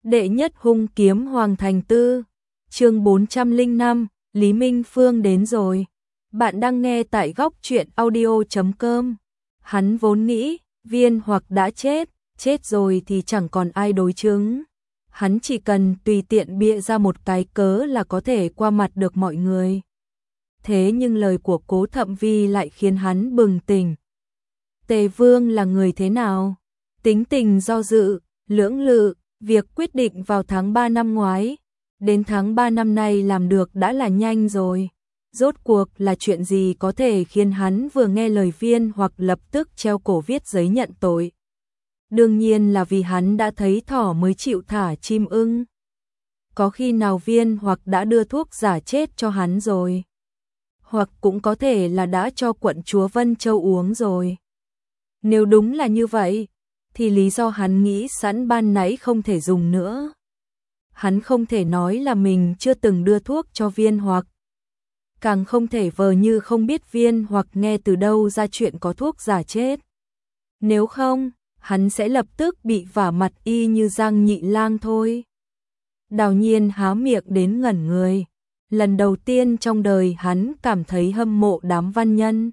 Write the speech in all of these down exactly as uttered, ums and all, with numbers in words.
Đệ nhất hung kiếm Hoàng Thành Tư, chương bốn trăm lẻ năm, Lý Minh Phương đến rồi. Bạn đang nghe tại góc truyện audio chấm com. Hắn vốn nghĩ, Viên Hoặc đã chết, chết rồi thì chẳng còn ai đối chứng. Hắn chỉ cần tùy tiện bịa ra một cái cớ là có thể qua mặt được mọi người. Thế nhưng lời của Cố Thậm Vi lại khiến hắn bừng tỉnh. Tề Vương là người thế nào? Tính tình do dự, lưỡng lự, việc quyết định vào tháng ba năm ngoái, đến tháng ba năm nay làm được đã là nhanh rồi. Rốt cuộc là chuyện gì có thể khiến hắn vừa nghe lời Viên Hoặc lập tức treo cổ viết giấy nhận tội? Đương nhiên là vì hắn đã thấy thỏ mới chịu thả chim ưng. Có khi nào Viên Hoặc đã đưa thuốc giả chết cho hắn rồi? Hoặc cũng có thể là đã cho quận chúa Vân Châu uống rồi. Nếu đúng là như vậy, thì lý do hắn nghĩ sẵn ban nãy không thể dùng nữa. Hắn không thể nói là mình chưa từng đưa thuốc cho Viên Hoặc. Càng không thể vờ như không biết Viên Hoặc nghe từ đâu ra chuyện có thuốc giả chết. Nếu không, hắn sẽ lập tức bị vả mặt y như Giang Nhị Lang thôi. Đào Nhiên há miệng đến ngẩn người. Lần đầu tiên trong đời hắn cảm thấy hâm mộ đám văn nhân.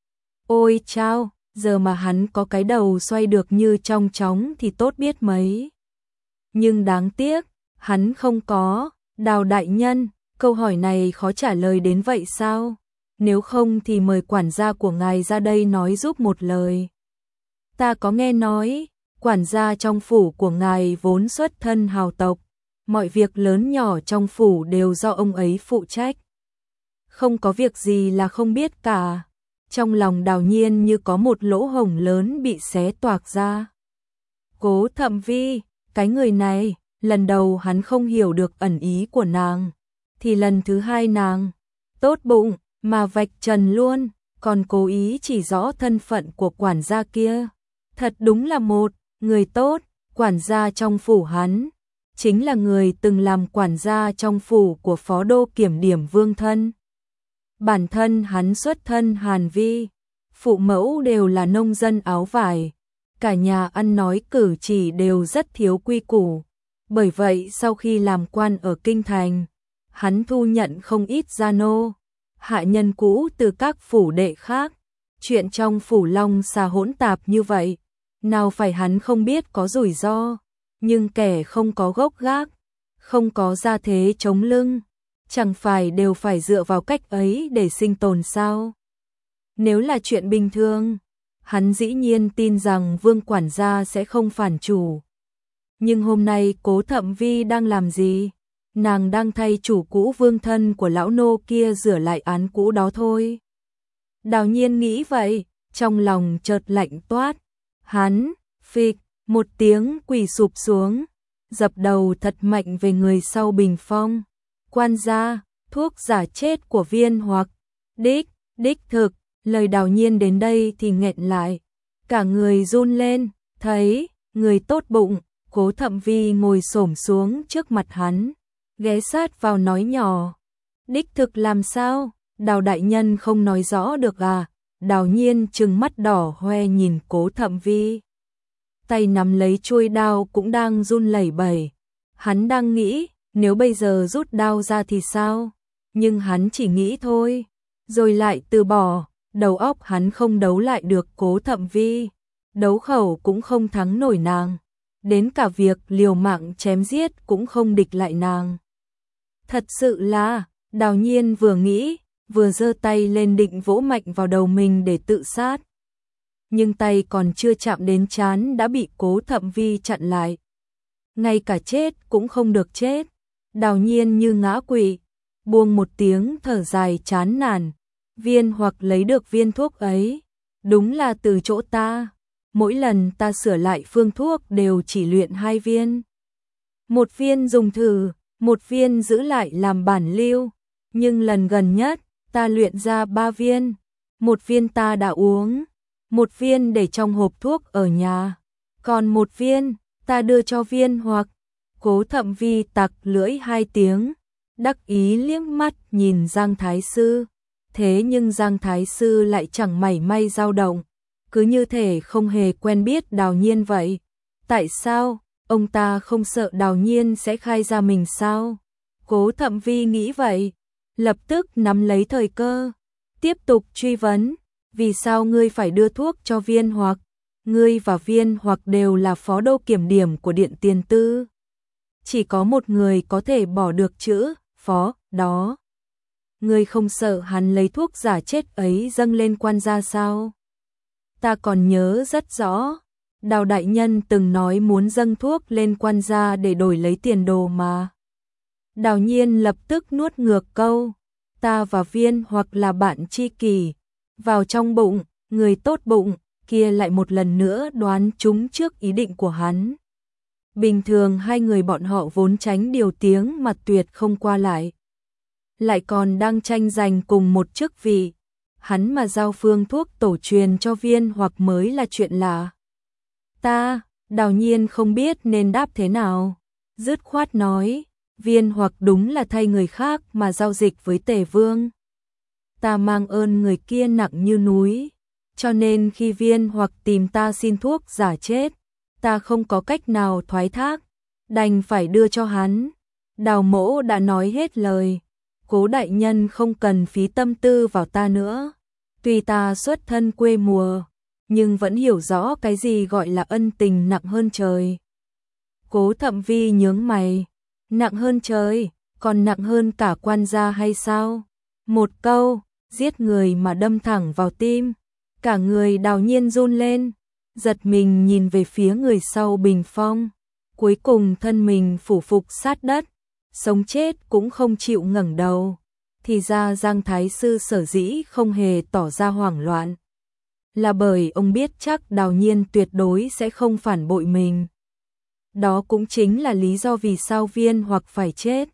Ôi chao, giờ mà hắn có cái đầu xoay được như trong chóng thì tốt biết mấy. Nhưng đáng tiếc, hắn không có. Đào đại nhân, câu hỏi này khó trả lời đến vậy sao? Nếu không thì mời quản gia của ngài ra đây nói giúp một lời. Ta có nghe nói, quản gia trong phủ của ngài vốn xuất thân hào tộc. Mọi việc lớn nhỏ trong phủ đều do ông ấy phụ trách. Không có việc gì là không biết cả. Trong lòng Đào Nhiên như có một lỗ hổng lớn bị xé toạc ra. Cố Thậm Vi, cái người này, lần đầu hắn không hiểu được ẩn ý của nàng. Thì lần thứ hai nàng, tốt bụng, mà vạch trần luôn, còn cố ý chỉ rõ thân phận của quản gia kia. Thật đúng là một người tốt, quản gia trong phủ hắn. Chính là người từng làm quản gia trong phủ của phó đô kiểm điểm Vương Thân. Bản thân hắn xuất thân Hàn Vi, phụ mẫu đều là nông dân áo vải, cả nhà ăn nói cử chỉ đều rất thiếu quy củ. Bởi vậy sau khi làm quan ở Kinh Thành, hắn thu nhận không ít gia nô, hạ nhân cũ từ các phủ đệ khác. Chuyện trong phủ Long Xà hỗn tạp như vậy, nào phải hắn không biết có rủi ro. Nhưng kẻ không có gốc gác, không có gia thế chống lưng, chẳng phải đều phải dựa vào cách ấy để sinh tồn sao? Nếu là chuyện bình thường, hắn dĩ nhiên tin rằng Vương quản gia sẽ không phản chủ. Nhưng hôm nay Cố Thậm Vi đang làm gì? Nàng đang thay chủ cũ Vương Thân của lão nô kia rửa lại án cũ đó thôi. Đào Nhiên nghĩ vậy, trong lòng chợt lạnh toát. Hắn, phịch, một tiếng quỳ sụp xuống, dập đầu thật mạnh về người sau bình phong. Quan gia, thuốc giả chết của Viên Hoặc. Đích, đích thực, lời Đào Nhiên đến đây thì nghẹn lại. Cả người run lên, thấy, người tốt bụng, Cố Thậm Vi ngồi xổm xuống trước mặt hắn, ghé sát vào nói nhỏ. Đích thực làm sao? Đào đại nhân không nói rõ được à? Đào Nhiên trừng mắt đỏ hoe nhìn Cố Thậm Vi. Tay nắm lấy chuôi đao cũng đang run lẩy bẩy. Hắn đang nghĩ, nếu bây giờ rút đao ra thì sao? Nhưng hắn chỉ nghĩ thôi, rồi lại từ bỏ. Đầu óc hắn không đấu lại được Cố Thậm Vi, đấu khẩu cũng không thắng nổi nàng, đến cả việc liều mạng chém giết cũng không địch lại nàng. Thật sự là, Đào Nhiên vừa nghĩ, vừa giơ tay lên định vỗ mạnh vào đầu mình để tự sát. Nhưng tay còn chưa chạm đến trán đã bị Cố Thậm Vi chặn lại. Ngay cả chết cũng không được chết. Đào Nhiên như ngã quỵ, buông một tiếng thở dài chán nản. Viên Hoặc lấy được viên thuốc ấy, đúng là từ chỗ ta. Mỗi lần ta sửa lại phương thuốc đều chỉ luyện hai viên. Một viên dùng thử, một viên giữ lại làm bản lưu. Nhưng lần gần nhất, ta luyện ra ba viên. Một viên ta đã uống, một viên để trong hộp thuốc ở nhà, còn một viên ta đưa cho Viên Hoặc. Cố Thậm Vi tặc lưỡi hai tiếng, đắc ý liếc mắt nhìn Giang Thái Sư. Thế nhưng Giang Thái Sư lại chẳng mảy may dao động, cứ như thể không hề quen biết Đào Nhiên vậy. Tại sao? Ông ta không sợ Đào Nhiên sẽ khai ra mình sao? Cố Thậm Vi nghĩ vậy, lập tức nắm lấy thời cơ, tiếp tục truy vấn, vì sao ngươi phải đưa thuốc cho Viên Hoặc? Ngươi và Viên Hoặc đều là phó đô kiểm điểm của Điện Tiền Tư. Chỉ có một người có thể bỏ được chữ phó đó. Ngươi không sợ hắn lấy thuốc giả chết ấy dâng lên quan gia sao? Ta còn nhớ rất rõ, Đào đại nhân từng nói muốn dâng thuốc lên quan gia để đổi lấy tiền đồ mà. Đào Nhiên lập tức nuốt ngược câu, ta và Viên Hoặc là bạn tri kỷ, vào trong bụng, người tốt bụng kia lại một lần nữa đoán trúng trước ý định của hắn. Bình thường hai người bọn họ vốn tránh điều tiếng mà tuyệt không qua lại. Lại còn đang tranh giành cùng một chức vị, hắn mà giao phương thuốc tổ truyền cho Viên Hoặc mới là chuyện lạ. Ta, Đào Nhiên không biết nên đáp thế nào, dứt khoát nói, Viên Hoặc đúng là thay người khác mà giao dịch với Tề Vương. Ta mang ơn người kia nặng như núi, cho nên khi Viên Hoặc tìm ta xin thuốc giả chết, ta không có cách nào thoái thác, đành phải đưa cho hắn. Đào mỗ đã nói hết lời, Cố đại nhân không cần phí tâm tư vào ta nữa. Tuy ta xuất thân quê mùa, nhưng vẫn hiểu rõ cái gì gọi là ân tình nặng hơn trời. Cố Thậm Vi nhướng mày, nặng hơn trời, còn nặng hơn cả quan gia hay sao? Một câu, giết người mà đâm thẳng vào tim, cả người Đào Nhiên run lên, giật mình nhìn về phía người sau bình phong, cuối cùng thân mình phủ phục sát đất, sống chết cũng không chịu ngẩng đầu. Thì ra Giang Thái Sư sở dĩ không hề tỏ ra hoảng loạn, là bởi ông biết chắc Đào Nhiên tuyệt đối sẽ không phản bội mình. Đó cũng chính là lý do vì sao Viên Hoặc phải chết,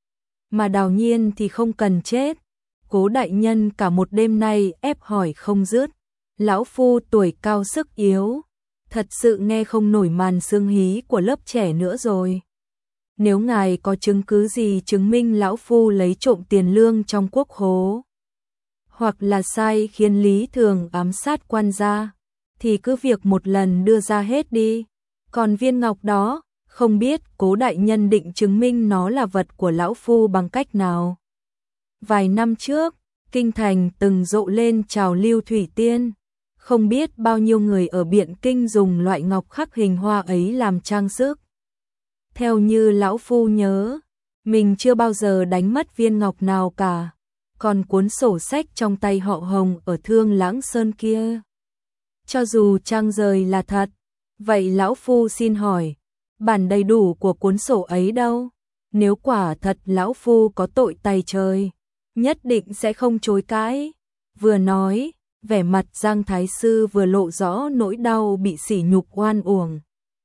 mà Đào Nhiên thì không cần chết. Cố đại nhân cả một đêm nay ép hỏi không dứt, lão phu tuổi cao sức yếu, thật sự nghe không nổi màn sương hí của lớp trẻ nữa rồi. Nếu ngài có chứng cứ gì chứng minh lão phu lấy trộm tiền lương trong quốc khố, hoặc là sai khiến Lý Thường ám sát quan gia, thì cứ việc một lần đưa ra hết đi. Còn viên ngọc đó, không biết Cố đại nhân định chứng minh nó là vật của lão phu bằng cách nào. Vài năm trước, kinh thành từng rộ lên trào lưu thủy tiên, không biết bao nhiêu người ở Biện Kinh dùng loại ngọc khắc hình hoa ấy làm trang sức. Theo như lão phu nhớ, mình chưa bao giờ đánh mất viên ngọc nào cả, còn cuốn sổ sách trong tay họ Hồng ở Thương Lãng Sơn kia, cho dù trang rời là thật, vậy lão phu xin hỏi, bản đầy đủ của cuốn sổ ấy đâu? Nếu quả thật lão phu có tội tày trời, nhất định sẽ không chối cãi. Vừa nói, vẻ mặt Giang Thái Sư vừa lộ rõ nỗi đau bị sỉ nhục oan uổng.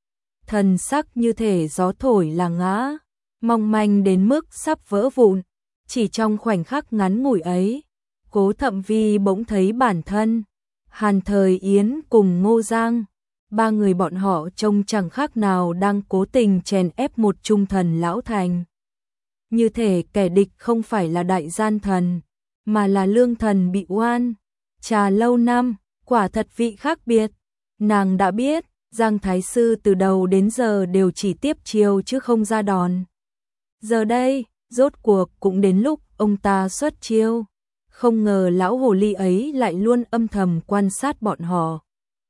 Thần sắc như thể gió thổi là ngã, mong manh đến mức sắp vỡ vụn. Chỉ trong khoảnh khắc ngắn ngủi ấy, Cố Thậm Vi bỗng thấy bản thân, Hàn Thời Yến cùng Ngô Giang, ba người bọn họ trông chẳng khác nào đang cố tình chèn ép một trung thần lão thành. Như thể kẻ địch không phải là đại gian thần, mà là lương thần bị oan. Trà lâu năm, quả thật vị khác biệt. Nàng đã biết, Giang Thái Sư từ đầu đến giờ đều chỉ tiếp chiêu chứ không ra đòn. Giờ đây, rốt cuộc cũng đến lúc ông ta xuất chiêu. Không ngờ lão hồ ly ấy lại luôn âm thầm quan sát bọn họ.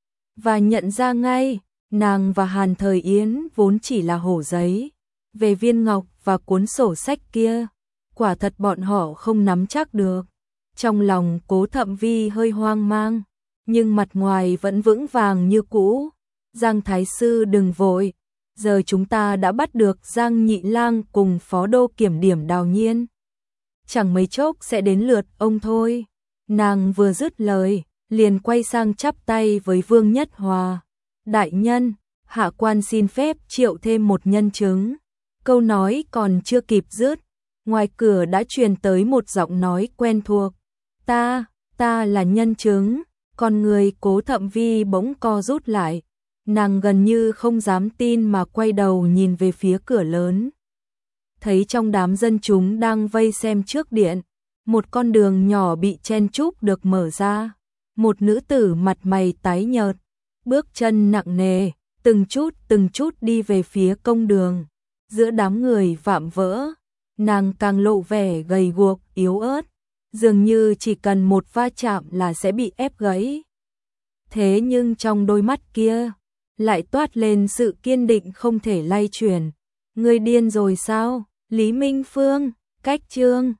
Và nhận ra ngay, nàng và Hàn Thời Yến vốn chỉ là hổ giấy. Về viên ngọc và cuốn sổ sách kia, quả thật bọn họ không nắm chắc được. Trong lòng Cố Thậm Vi hơi hoang mang, nhưng mặt ngoài vẫn vững vàng như cũ. Giang Thái Sư đừng vội, giờ chúng ta đã bắt được Giang Nhị Lang cùng phó đô kiểm điểm Đào Nhiên. Chẳng mấy chốc sẽ đến lượt ông thôi. Nàng vừa dứt lời, liền quay sang chắp tay với Vương Nhất Hòa. Đại nhân, hạ quan xin phép triệu thêm một nhân chứng. Câu nói còn chưa kịp dứt, ngoài cửa đã truyền tới một giọng nói quen thuộc. Ta, ta là nhân chứng. Con người Cố Thậm Vi bỗng co rút lại. Nàng gần như không dám tin mà quay đầu nhìn về phía cửa lớn. Thấy trong đám dân chúng đang vây xem trước điện, một con đường nhỏ bị chen chúc được mở ra. Một nữ tử mặt mày tái nhợt, bước chân nặng nề, từng chút từng chút đi về phía công đường. Giữa đám người vạm vỡ, nàng càng lộ vẻ gầy guộc, yếu ớt, dường như chỉ cần một va chạm là sẽ bị ép gãy. Thế nhưng trong đôi mắt kia lại toát lên sự kiên định không thể lay chuyển. Ngươi điên rồi sao? Lý Minh Phương, cách chương